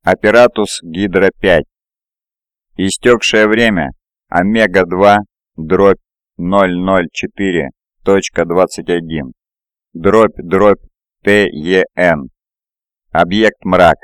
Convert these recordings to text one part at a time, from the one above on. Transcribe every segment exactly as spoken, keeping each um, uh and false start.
Аппаратус Гидра пять. Истекшее время Омега два дробь ноль ноль четыре точка двадцать один дробь дробь ТЕН. Объект мрак.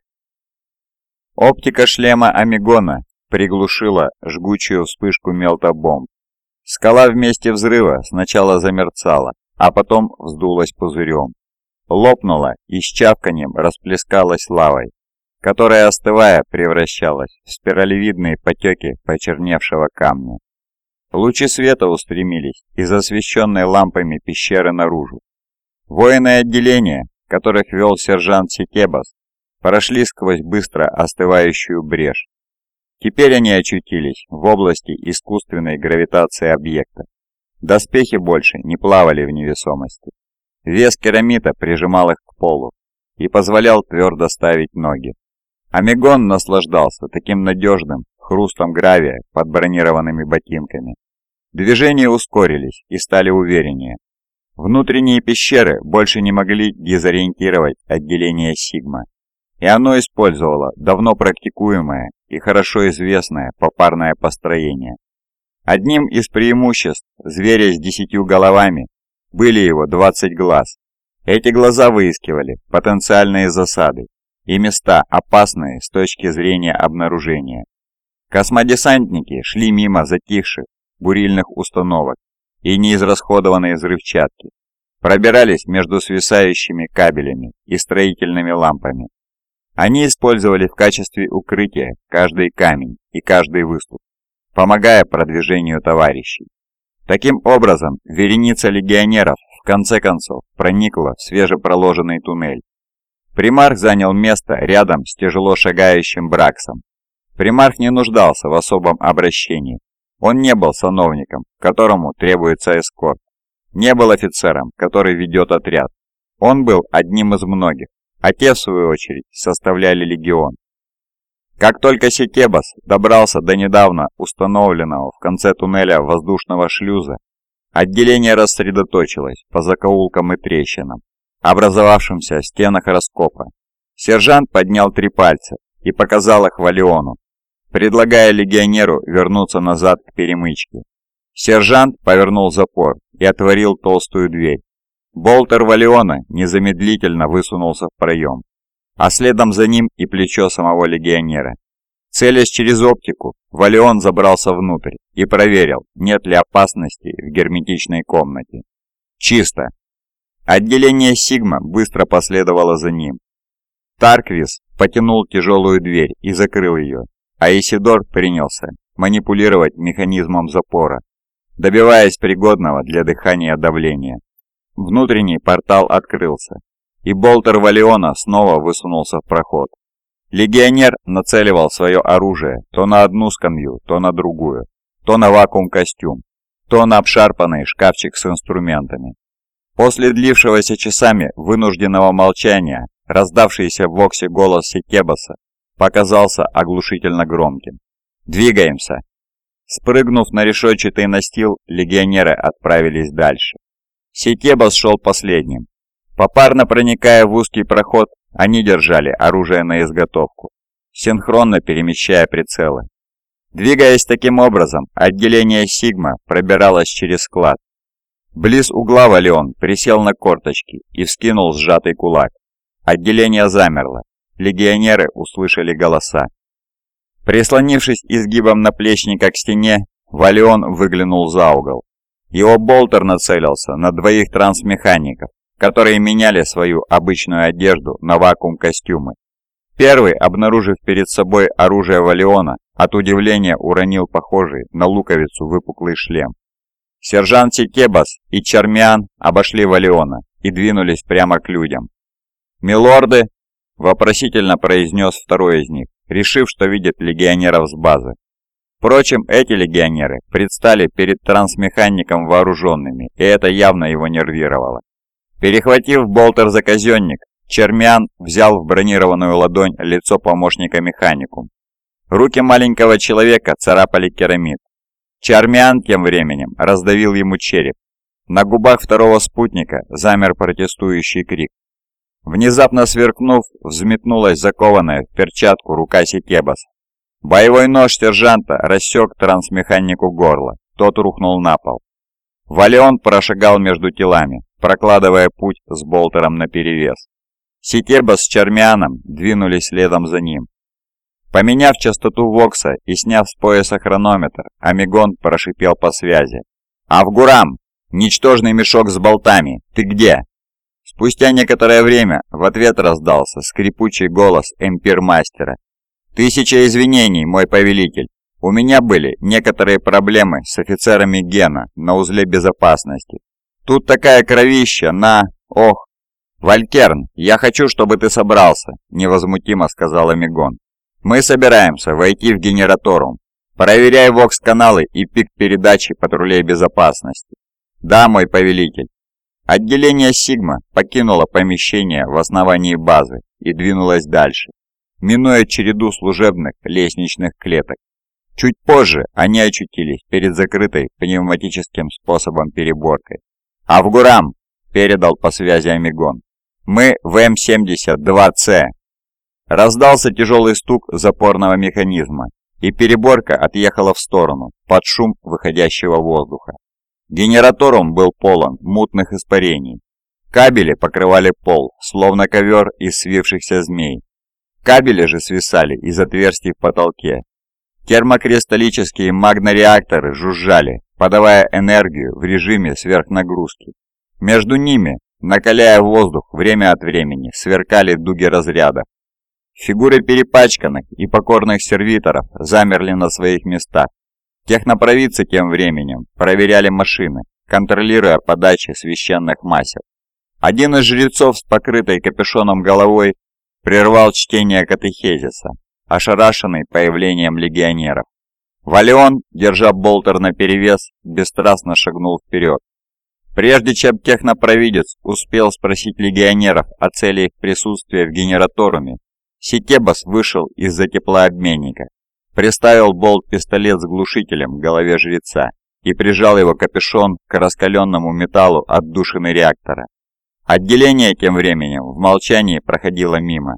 Оптика шлема Омегона приглушила жгучую вспышку мелтобомб. Скала в месте взрыва сначала замерцала, а потом вздулась пузырем. Лопнула и с чавканьем расплескалась лавой, которая, остывая, превращалась в спиралевидные потеки почерневшего камня. Лучи света устремились из освещенной лампами пещеры наружу. Воины отделения, которых вел сержант Сетебас, прошли сквозь быстро остывающую брешь. Теперь они очутились в области искусственной гравитации объекта. Доспехи больше не плавали в невесомости. Вес керамита прижимал их к полу и позволял твердо ставить ноги. Омегон наслаждался таким надежным хрустом гравия под бронированными ботинками. Движения ускорились и стали увереннее. Внутренние пещеры больше не могли дезориентировать отделение Сигма, и оно использовало давно практикуемое и хорошо известное попарное построение. Одним из преимуществ зверя с десятью головами были его двадцать глаз. Эти глаза выискивали потенциальные засады и места, опасные с точки зрения обнаружения. Космодесантники шли мимо затихших бурильных установок и неизрасходованной взрывчатки, пробирались между свисающими кабелями и строительными лампами. Они использовали в качестве укрытия каждый камень и каждый выступ, помогая продвижению товарищей. Таким образом, вереница легионеров в конце концов проникла в свежепроложенный туннель. Примарх занял место рядом с тяжело шагающим Браксом. Примарх не нуждался в особом обращении. Он не был сановником, которому требуется эскорт. Не был офицером, который ведет отряд. Он был одним из многих, а те, в свою очередь, составляли легион. Как только Сетебас добрался до недавно установленного в конце туннеля воздушного шлюза, отделение рассредоточилось по закоулкам и трещинам, образовавшимся в стенах раскопа. Сержант поднял три пальца и показал их Валиону, предлагая легионеру вернуться назад к перемычке. Сержант повернул запор и отворил толстую дверь. Болтер Валиона незамедлительно высунулся в проем, а следом за ним и плечо самого легионера. Целясь через оптику, Валион забрался внутрь и проверил, нет ли опасности в герметичной комнате. Чисто. Отделение Сигма быстро последовало за ним. Тарквис потянул тяжелую дверь и закрыл ее, а Исидор принялся манипулировать механизмом запора, добиваясь пригодного для дыхания давления. Внутренний портал открылся, и болтер Валиона снова высунулся в проход. Легионер нацеливал свое оружие то на одну скамью, то на другую, то на вакуум-костюм, то на обшарпанный шкафчик с инструментами. После длившегося часами вынужденного молчания, раздавшийся в воксе голос Сетебаса показался оглушительно громким. «Двигаемся!» Спрыгнув на решетчатый настил, легионеры отправились дальше. Сетебас шел последним. Попарно проникая в узкий проход, они держали оружие на изготовку, синхронно перемещая прицелы. Двигаясь таким образом, отделение Сигма пробиралось через склад. Близ угла Валион присел на корточки и вскинул сжатый кулак. Отделение замерло. Легионеры услышали голоса. Прислонившись изгибом наплечника к стене, Валион выглянул за угол. Его болтер нацелился на двоих трансмехаников, которые меняли свою обычную одежду на вакуум-костюмы. Первый, обнаружив перед собой оружие Валиона, от удивления уронил похожий на луковицу выпуклый шлем. Сержант Сетебас и Чармиан обошли Валиона и двинулись прямо к людям. «Милорды!» – вопросительно произнес второй из них, решив, что видит легионеров с базы. Впрочем, эти легионеры предстали перед трансмехаником вооруженными, и это явно его нервировало. Перехватив болтер за казенник, Чармиан взял в бронированную ладонь лицо помощника механикум. Руки маленького человека царапали керамид. Чармиан тем временем раздавил ему череп. На губах второго спутника замер протестующий крик. Внезапно сверкнув, взметнулась закованная в перчатку рука Сикебаса. Боевой нож сержанта рассек трансмеханику горло, тот рухнул на пол. Валион прошагал между телами, прокладывая путь с болтером наперевес. Сикебас с Чармианом двинулись следом за ним. Поменяв частоту Вокса и сняв с пояса хронометр, Амигон прошипел по связи. «Авгурам! Ничтожный мешок с болтами! Ты где?» Спустя некоторое время в ответ раздался скрипучий голос эмпирмастера. «Тысяча извинений, мой повелитель. У меня были некоторые проблемы с офицерами Гена на узле безопасности. Тут такая кровища на... Ох! Валькерн, я хочу, чтобы ты собрался», — невозмутимо сказал Амигон. «Мы собираемся войти в генераторум. Проверяй вокс-каналы и пик передачи патрулей безопасности». «Да, мой повелитель». Отделение Сигма покинуло помещение в основании базы и двинулось дальше, минуя череду служебных лестничных клеток. Чуть позже они очутились перед закрытой пневматическим способом переборкой. «Авгурам!» – передал по связи Амигон. «Мы в эм семьдесят два цэ». Раздался тяжелый стук запорного механизма, и переборка отъехала в сторону, под шум выходящего воздуха. Генераторум был полон мутных испарений. Кабели покрывали пол, словно ковер из свившихся змей. Кабели же свисали из отверстий в потолке. Термокристаллические магнореакторы жужжали, подавая энергию в режиме сверхнагрузки. Между ними, накаляя воздух, время от времени сверкали дуги разрядов. Фигуры перепачканных и покорных сервиторов замерли на своих местах. Технопровидцы тем временем проверяли машины, контролируя подачи священных масел. Один из жрецов с покрытой капюшоном головой прервал чтение катехезиса, ошарашенный появлением легионеров. Валион, держа болтер наперевес, бесстрастно шагнул вперед. Прежде чем технопровидец успел спросить легионеров о цели их присутствия в генераторуме, Сикебас вышел из-за теплообменника, приставил болт-пистолет с глушителем к голове жреца и прижал его капюшон к раскаленному металлу отдушины реактора. Отделение тем временем в молчании проходило мимо.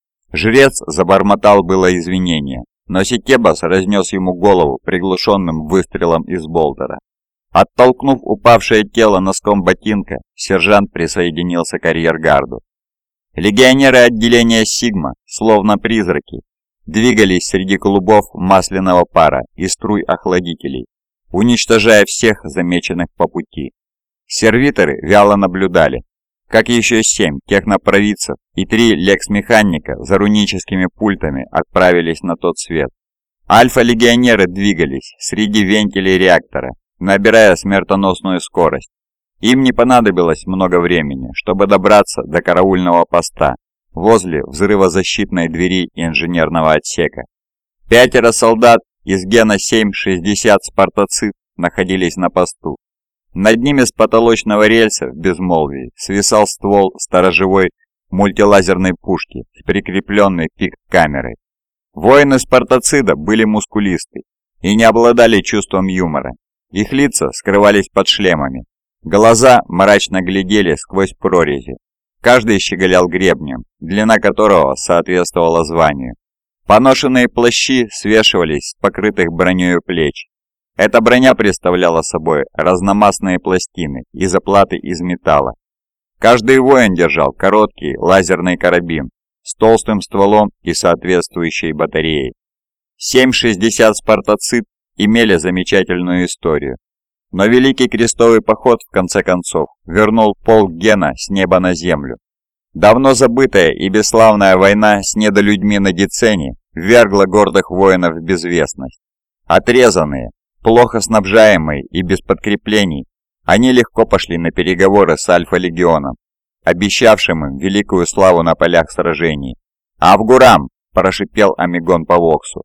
Жрец забормотал было извинения, но Сикебас разнес ему голову приглушенным выстрелом из болтера. Оттолкнув упавшее тело носком ботинка, сержант присоединился к арьергарду. Легионеры отделения Сигма, словно призраки, двигались среди клубов масляного пара и струй охладителей, уничтожая всех замеченных по пути. Сервиторы вяло наблюдали, как еще семь технопровидцев и три лекс-механика за руническими пультами отправились на тот свет. Альфа-легионеры двигались среди вентилей реактора, набирая смертоносную скорость. Им не понадобилось много времени, чтобы добраться до караульного поста возле взрывозащитной двери инженерного отсека. Пятеро солдат из Гена семь шестьдесят «Спартацит» находились на посту. Над ними с потолочного рельса в безмолвии свисал ствол сторожевой мультилазерной пушки с прикрепленной пик-камерой. Воины Спартацида были мускулисты и не обладали чувством юмора. Их лица скрывались под шлемами. Глаза мрачно глядели сквозь прорези. Каждый щеголял гребнем, длина которого соответствовала званию. Поношенные плащи свешивались с покрытых бронёю плеч. Эта броня представляла собой разномастные пластины и заплаты из металла. Каждый воин держал короткий лазерный карабин с толстым стволом и соответствующей батареей. семь шестьдесят «Спартацит» имели замечательную историю. Но Великий Крестовый Поход, в конце концов, вернул полк Гена с неба на землю. Давно забытая и бесславная война с недолюдьми на Дицене ввергла гордых воинов в безвестность. Отрезанные, плохо снабжаемые и без подкреплений, они легко пошли на переговоры с Альфа-легионом, обещавшим им великую славу на полях сражений. «Авгурам!» – прошипел Амигон по Воксу.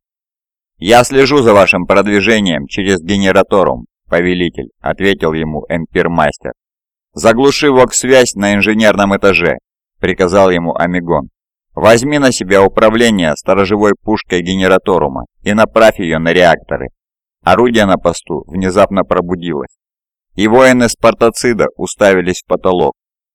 «Я слежу за вашим продвижением через генераторум, повелитель», — ответил ему эмпирмастер. «Заглуши вокс-связь на инженерном этаже», — приказал ему Амигон. «Возьми на себя управление сторожевой пушкой генераторума и направь ее на реакторы». Орудие на посту внезапно пробудилось, и воины Спартацида уставились в потолок.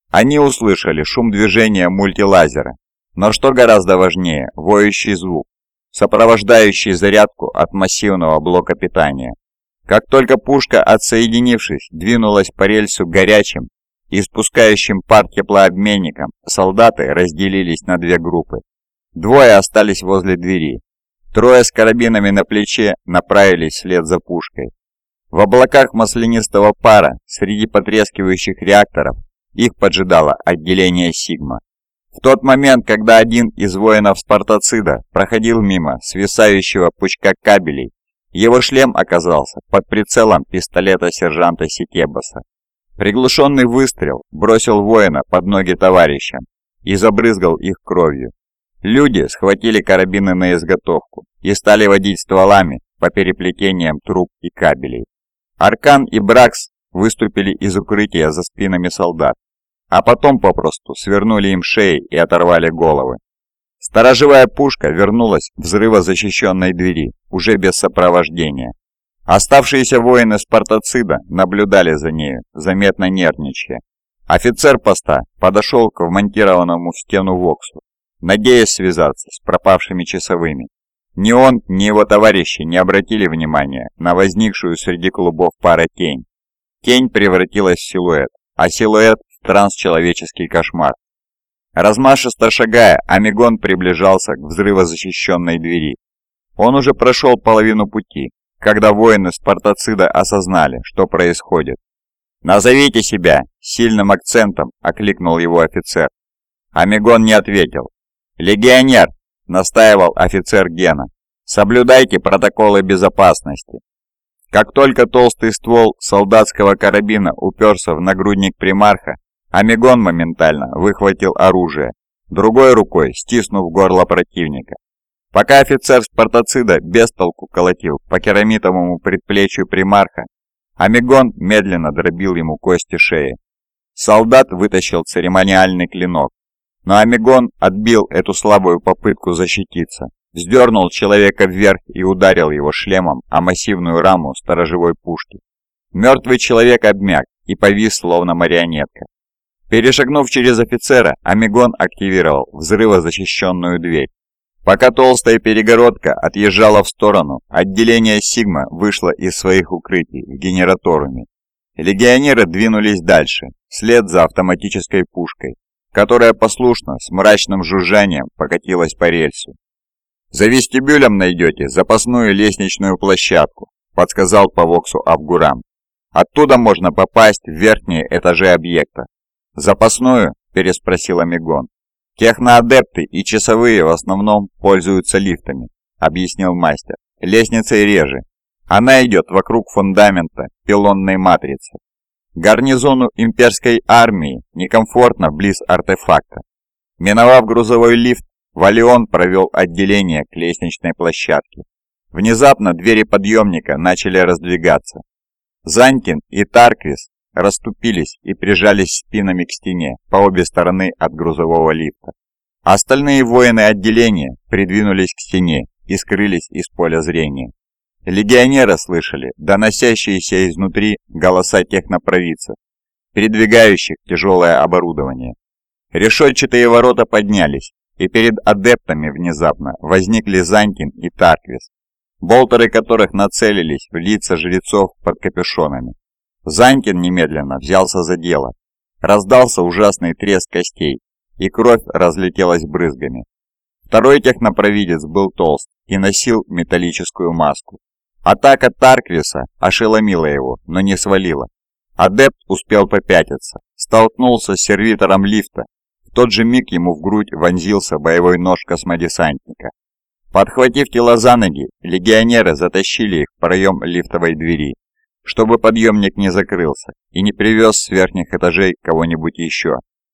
Они услышали шум движения мультилазера, но что гораздо важнее, воющий звук, сопровождающий зарядку от массивного блока питания. Как только пушка, отсоединившись, двинулась по рельсу горячим и испускающим пар теплообменником, солдаты разделились на две группы. Двое остались возле двери. Трое с карабинами на плече направились вслед за пушкой. В облаках маслянистого пара, среди потрескивающих реакторов, их поджидало отделение «Сигма». В тот момент, когда один из воинов Спартацида проходил мимо свисающего пучка кабелей, его шлем оказался под прицелом пистолета сержанта Сикебаса. Приглушенный выстрел бросил воина под ноги товарищам и забрызгал их кровью. Люди схватили карабины на изготовку и стали водить стволами по переплетениям труб и кабелей. Аркан и Бракс выступили из укрытия за спинами солдат, а потом попросту свернули им шеи и оторвали головы. Сторожевая пушка вернулась в взрывозащищенной двери, уже без сопровождения. Оставшиеся воины Спартацида наблюдали за нею, заметно нервничая. Офицер поста подошел к вмонтированному в стену Воксу, надеясь связаться с пропавшими часовыми. Ни он, ни его товарищи не обратили внимания на возникшую среди клубов пара тень. Тень превратилась в силуэт, а силуэт в трансчеловеческий кошмар. Размашисто шагая, Амигон приближался к взрывозащищенной двери. Он уже прошел половину пути, когда воины Спартацида осознали, что происходит. «Назовите себя!» – сильным акцентом окликнул его офицер. Амигон не ответил. «Легионер!» – настаивал офицер Гена. «Соблюдайте протоколы безопасности». Как только толстый ствол солдатского карабина уперся в нагрудник примарха, Амигон моментально выхватил оружие, другой рукой стиснув горло противника. Пока офицер Спартацида бестолку колотил по керамитовому предплечью примарха, Амигон медленно дробил ему кости шеи. Солдат вытащил церемониальный клинок, но Амигон отбил эту слабую попытку защититься, вздернул человека вверх и ударил его шлемом о массивную раму сторожевой пушки. Мертвый человек обмяк и повис, словно марионетка. Перешагнув через офицера, Амигон активировал взрывозащищенную дверь. Пока толстая перегородка отъезжала в сторону, отделение «Сигма» вышло из своих укрытий в генераторуме. Легионеры двинулись дальше, вслед за автоматической пушкой, которая послушно с мрачным жужжанием покатилась по рельсу. «За вестибюлем найдете запасную лестничную площадку», — подсказал по Воксу Авгурам. «Оттуда можно попасть в верхние этажи объекта». «Запасную?» – переспросил Амигон. «Техноадепты и часовые в основном пользуются лифтами», – объяснил мастер. «Лестницей реже. Она идет вокруг фундамента пилонной матрицы. Гарнизону имперской армии некомфортно близ артефакта». Миновав грузовой лифт, Валион провел отделение к лестничной площадке. Внезапно двери подъемника начали раздвигаться. Зантин и Тарквис расступились и прижались спинами к стене по обе стороны от грузового лифта. Остальные воины отделения придвинулись к стене и скрылись из поля зрения. Легионеры слышали доносящиеся изнутри голоса технопровидцев, передвигающих тяжелое оборудование. Решетчатые ворота поднялись, и перед адептами внезапно возникли Зантин и Тарквис, болтеры которых нацелились в лица жрецов под капюшонами. Зантин немедленно взялся за дело. Раздался ужасный треск костей, и кровь разлетелась брызгами. Второй технопровидец был толст и носил металлическую маску. Атака Тарквиса ошеломила его, но не свалила. Адепт успел попятиться, столкнулся с сервитором лифта. В тот же миг ему в грудь вонзился боевой нож космодесантника. Подхватив тела за ноги, легионеры затащили их в проем лифтовой двери, чтобы подъемник не закрылся и не привез с верхних этажей кого-нибудь еще.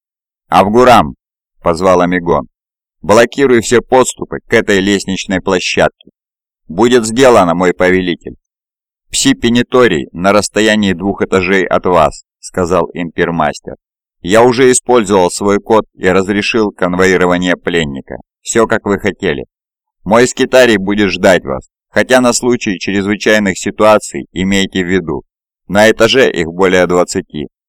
«Авгурам!» – позвал Амигон. «Блокируй все подступы к этой лестничной площадке. Будет сделано, мой повелитель». «Пси-пениторий на расстоянии двух этажей от вас», – сказал импермастер. «Я уже использовал свой код и разрешил конвоирование пленника. Все, как вы хотели. Мой скитарий будет ждать вас. Хотя на случай чрезвычайных ситуаций имейте в виду, на этаже их более двадцати».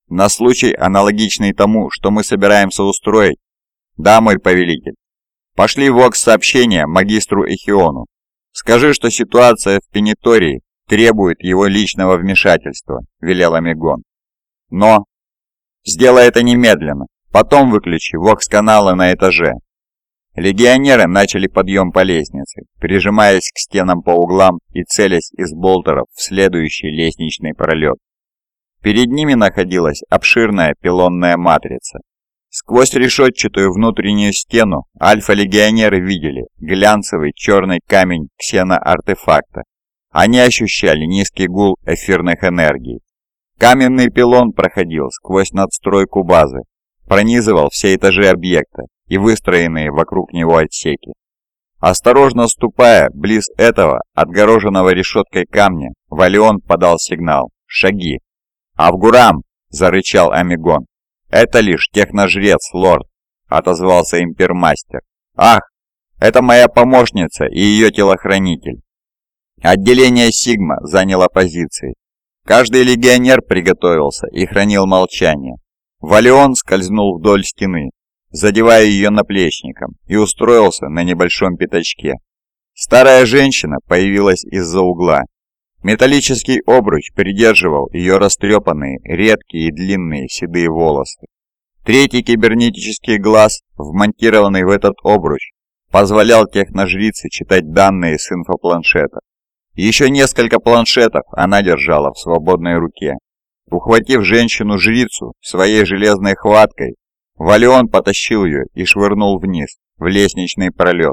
На случай, аналогичный тому, что мы собираемся устроить? Да, мой повелитель. Пошли вокс-сообщение магистру Эхиону. Скажи, что ситуация в Пенитории требует его личного вмешательства, велел Амигон. Но... Сделай это немедленно. Потом выключи вокс-каналы на этаже. Легионеры начали подъем по лестнице, прижимаясь к стенам по углам и целясь из болтеров в следующий лестничный пролет. Перед ними находилась обширная пилонная матрица. Сквозь решетчатую внутреннюю стену альфа-легионеры видели глянцевый черный камень ксеноартефакта. Они ощущали низкий гул эфирных энергий. Каменный пилон проходил сквозь надстройку базы, пронизывал все этажи объекта и выстроенные вокруг него отсеки. Осторожно ступая близ этого отгороженного решеткой камня, Валион подал сигнал «Шаги!». «Авгурам!» – зарычал Амигон. «Это лишь техножрец, лорд!» – отозвался импермастер. «Ах, это моя помощница и ее телохранитель!» Отделение Сигма заняло позиции. Каждый легионер приготовился и хранил молчание. Валион скользнул вдоль стены, задевая ее наплечником, и устроился на небольшом пятачке. Старая женщина появилась из-за угла. Металлический обруч придерживал ее растрепанные, редкие и длинные седые волосы. Третий кибернетический глаз, вмонтированный в этот обруч, позволял техножрице читать данные с инфопланшета. Еще несколько планшетов она держала в свободной руке. Ухватив женщину-жрицу своей железной хваткой, Валион потащил ее и швырнул вниз, в лестничный пролет.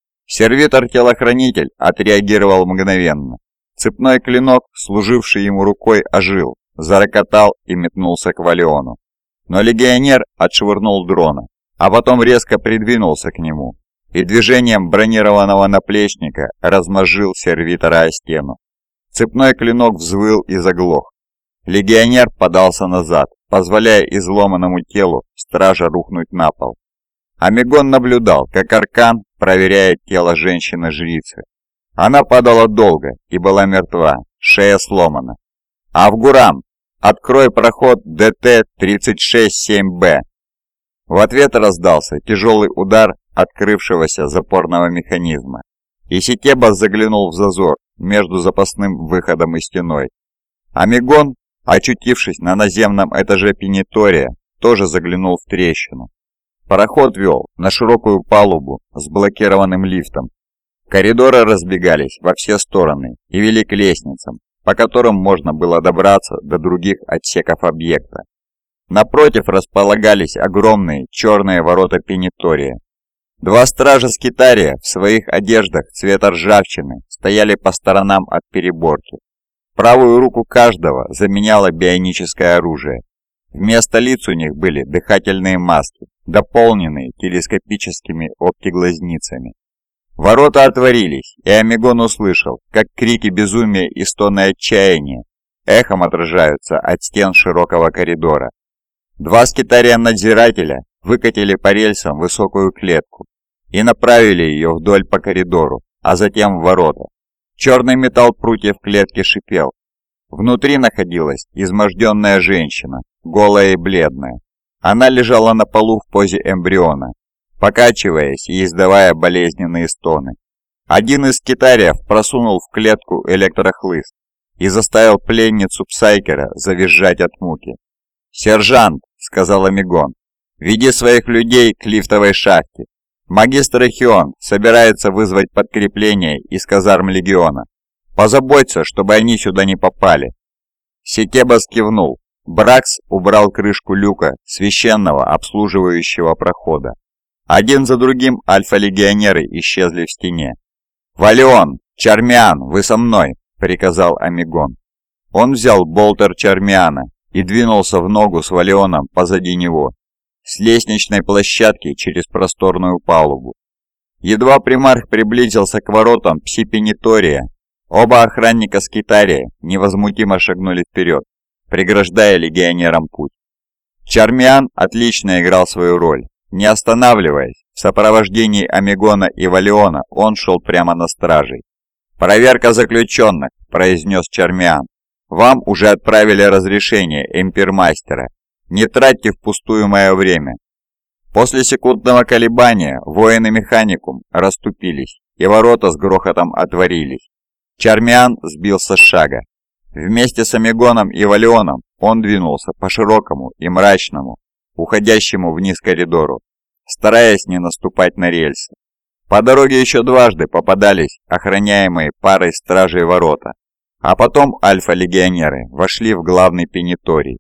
Сервитор-телохранитель отреагировал мгновенно. Цепной клинок, служивший ему рукой, ожил, зарокотал и метнулся к Валиону. Но легионер отшвырнул дрона, а потом резко придвинулся к нему и движением бронированного наплечника размозжил сервитора о стену. Цепной клинок взвыл и заглох. Легионер подался назад, позволяя изломанному телу стража рухнуть на пол. Амигон наблюдал, как Аркан проверяет тело женщины-жрицы. Она падала долго и была мертва, шея сломана. «Авгурам, открой проход Д Т тридцать шесть семь Б». В ответ раздался тяжелый удар открывшегося запорного механизма, и Сикеба заглянул в зазор между запасным выходом и стеной. Амигон, очутившись на наземном этаже Пенитория, тоже заглянул в трещину. Пароход вел на широкую палубу с блокированным лифтом. Коридоры разбегались во все стороны и вели к лестницам, по которым можно было добраться до других отсеков объекта. Напротив располагались огромные черные ворота Пенитория. Два стража Скитария в своих одеждах цвета ржавчины стояли по сторонам от переборки. Правую руку каждого заменяло бионическое оружие. Вместо лиц у них были дыхательные маски, дополненные телескопическими оптиглазницами. Ворота отворились, и Амигон услышал, как крики безумия и стоны отчаяния эхом отражаются от стен широкого коридора. Два скитария-надзирателя выкатили по рельсам высокую клетку и направили ее вдоль по коридору, а затем в ворота. Черный металл прутьев клетки шипел. Внутри находилась изможденная женщина, голая и бледная. Она лежала на полу в позе эмбриона, покачиваясь и издавая болезненные стоны. Один из скитариев просунул в клетку электрохлыст и заставил пленницу Псайкера завизжать от муки. «Сержант», — сказал Амигон, — «веди своих людей к лифтовой шахте. Магистр Эхион собирается вызвать подкрепление из казарм Легиона. Позаботься, чтобы они сюда не попали». Сикебас кивнул. Бракс убрал крышку люка священного обслуживающего прохода. Один за другим альфа-легионеры исчезли в стене. «Валион! Чармиан, вы со мной!» — приказал Амигон. Он взял болтер Чармиана и двинулся в ногу с Валионом позади него, с лестничной площадки через просторную палубу. Едва примарх приблизился к воротам Пси-Пенитория, оба охранника Скитария невозмутимо шагнули вперед, преграждая легионерам путь. Чармиан отлично играл свою роль. Не останавливаясь, в сопровождении Амигона и Валиона он шел прямо на стражей. «Проверка заключенных», — произнес Чармиан. «Вам уже отправили разрешение импермастера, Не тратьте впустую мое время». После секундного колебания воины Механикум расступились, и ворота с грохотом отворились. Чармиан сбился с шага. Вместе с Амигоном и Валионом он двинулся по широкому и мрачному, уходящему вниз коридору, стараясь не наступать на рельсы. По дороге еще дважды попадались охраняемые парой стражей ворота, а потом альфа-легионеры вошли в главный пениторий.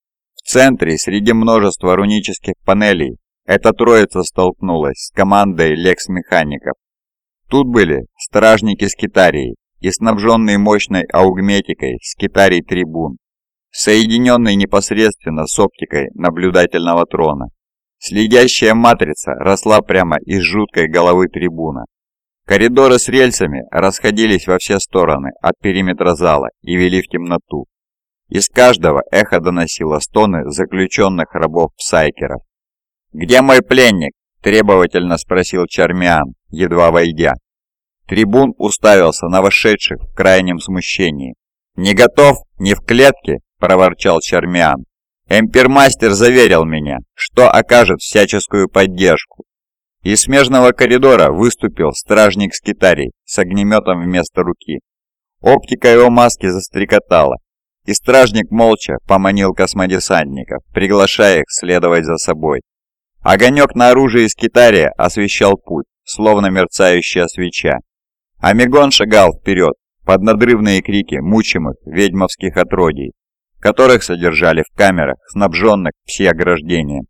В центре, среди множества рунических панелей, эта троица столкнулась с командой лекс-механиков. Тут были стражники Скитарии и снабженный мощной аугметикой Скитарий-трибун, соединенный непосредственно с оптикой наблюдательного трона. Следящая матрица росла прямо из жуткой головы трибуна. Коридоры с рельсами расходились во все стороны от периметра зала и вели в темноту. Из каждого эхо доносило стоны заключенных рабов-псайкеров. «Где мой пленник?» – требовательно спросил Чармиан, едва войдя. Трибун уставился на вошедших в крайнем смущении. «Не готов? Не в клетке?» – проворчал Чармиан. «Эмпермастер заверил меня, что окажет всяческую поддержку». Из смежного коридора выступил стражник Скитарий с огнеметом вместо руки. Оптика его маски застрекотала, и стражник молча поманил космодесантников, приглашая их следовать за собой. Огонек на оружии Скитария освещал путь, словно мерцающая свеча. Амигон шагал вперед под надрывные крики мучимых ведьмовских отродий, которых содержали в камерах, снабженных пси-ограждением.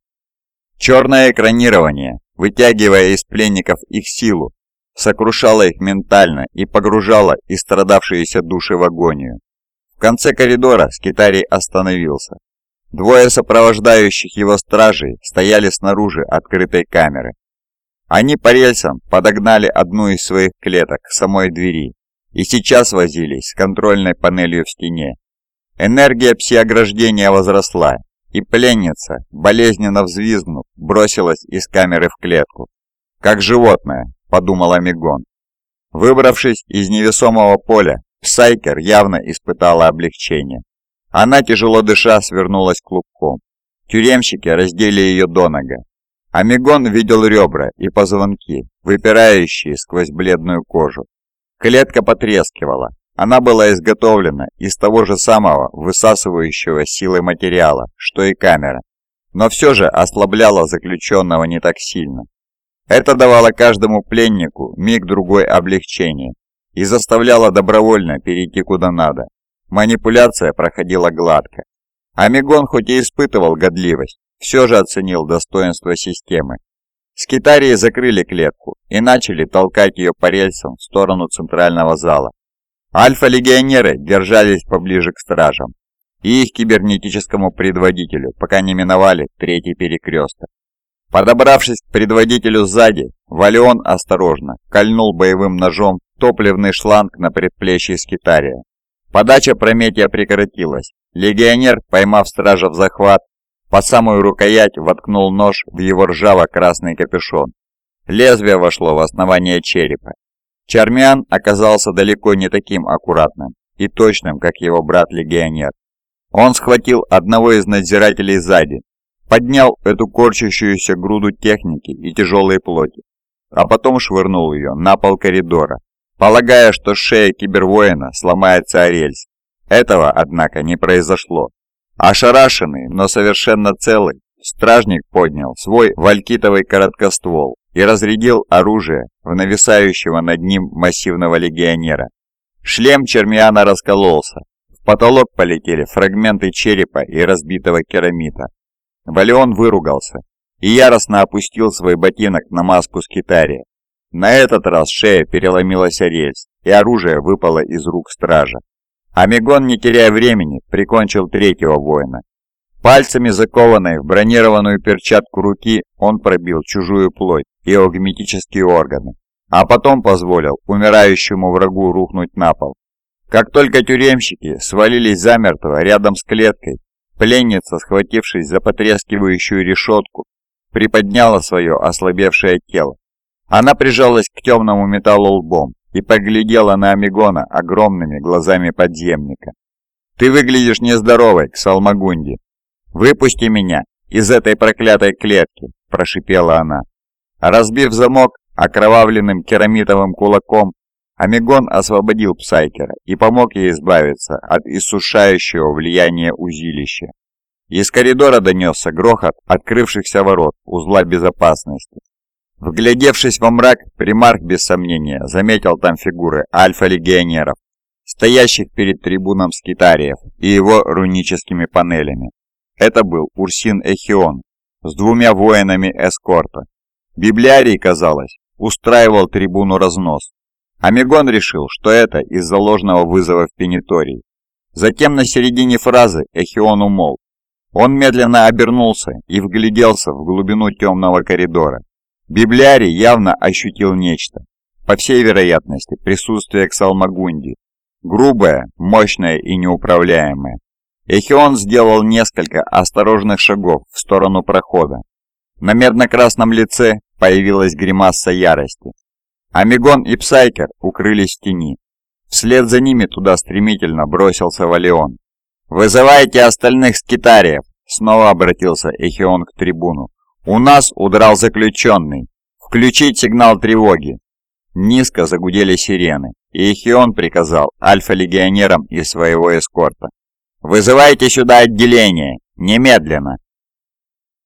Черное экранирование, вытягивая из пленников их силу, сокрушало их ментально и погружало истрадавшиеся души в агонию. В конце коридора Скитарий остановился. Двое сопровождающих его стражей стояли снаружи открытой камеры. Они по рельсам подогнали одну из своих клеток к самой двери и сейчас возились с контрольной панелью в стене. Энергия пси-ограждения возросла, и пленница, болезненно взвизгнув, бросилась из камеры в клетку. «Как животное», — подумал Амигон. Выбравшись из невесомого поля, Псайкер явно испытала облегчение. Она, тяжело дыша, свернулась клубком. Тюремщики раздели ее донога. Амигон видел ребра и позвонки, выпирающие сквозь бледную кожу. Клетка потрескивала. Она была изготовлена из того же самого высасывающего силы материала, что и камера, но все же ослабляла заключенного не так сильно. Это давало каждому пленнику миг-другой облегчения и заставляло добровольно перейти куда надо. Манипуляция проходила гладко. Амигон хоть и испытывал годливость, все же оценил достоинство системы. Скитарии закрыли клетку и начали толкать ее по рельсам в сторону центрального зала. Альфа-легионеры держались поближе к стражам и их кибернетическому предводителю, пока не миновали третий перекресток. Подобравшись к предводителю сзади, Валион осторожно кольнул боевым ножом топливный шланг на предплечье Скитария. Подача Прометия прекратилась. Легионер, поймав стража в захват, по самую рукоять воткнул нож в его ржаво-красный капюшон. Лезвие вошло в основание черепа. Чармиан оказался далеко не таким аккуратным и точным, как его брат-легионер. Он схватил одного из надзирателей сзади, поднял эту корчащуюся груду техники и тяжелой плоти, а потом швырнул ее на пол коридора, полагая, что шея кибервоина сломается о рельс. Этого, однако, не произошло. Ошарашенный, но совершенно целый, стражник поднял свой валькитовый короткоствол и разрядил оружие в нависающего над ним массивного легионера. Шлем Чармиана раскололся. В потолок полетели фрагменты черепа и разбитого керамита. Валион выругался и яростно опустил свой ботинок на маску Скитария. На этот раз шея переломилась о рельс, и оружие выпало из рук стража. Амигон, не теряя времени, прикончил третьего воина. Пальцами, закованной в бронированную перчатку руки, он пробил чужую плоть и аугметические органы, а потом позволил умирающему врагу рухнуть на пол. Как только тюремщики свалились замертво рядом с клеткой, пленница, схватившись за потрескивающую решетку, приподняла свое ослабевшее тело. Она прижалась к темному металлу лбом и поглядела на Амигона огромными глазами подземника. «Ты выглядишь нездоровой, Ксалмагунди». «Выпусти меня из этой проклятой клетки!» – прошипела она. Разбив замок окровавленным керамитовым кулаком, Амигон освободил Псайкера и помог ей избавиться от иссушающего влияния узилища. Из коридора донесся грохот открывшихся ворот узла безопасности. Вглядевшись во мрак, примарх без сомнения заметил там фигуры альфа-легионеров, стоящих перед трибуном скитариев и его руническими панелями. Это был Урсин Эхион с двумя воинами эскорта. Библиарий, казалось, устраивал трибуну разнос. Амигон решил, что это из-за ложного вызова в пениторий. Затем на середине фразы Эхион умолк. Он медленно обернулся и вгляделся в глубину темного коридора. Библиарий явно ощутил нечто. По всей вероятности, присутствие Ксалмагунди. Грубое, мощное и неуправляемое. Эхион сделал несколько осторожных шагов в сторону прохода. На медно-красном лице появилась гримаса ярости. Амигон и Псайкер укрылись в тени. Вслед за ними туда стремительно бросился Валион. «Вызывайте остальных скитариев!» — снова обратился Эхион к трибуну. «У нас удрал заключенный. Включить сигнал тревоги!» Низко загудели сирены, и Эхион приказал альфа-легионерам из своего эскорта: «Вызывайте сюда отделение! Немедленно!»